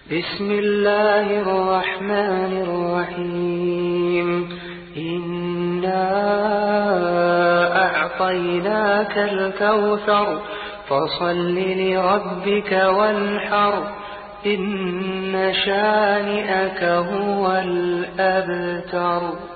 بسم الله الرحمن الرحيم إنا أعطيناك الكوثر فصل لربك وانحر إن شانئك هو الأبتر.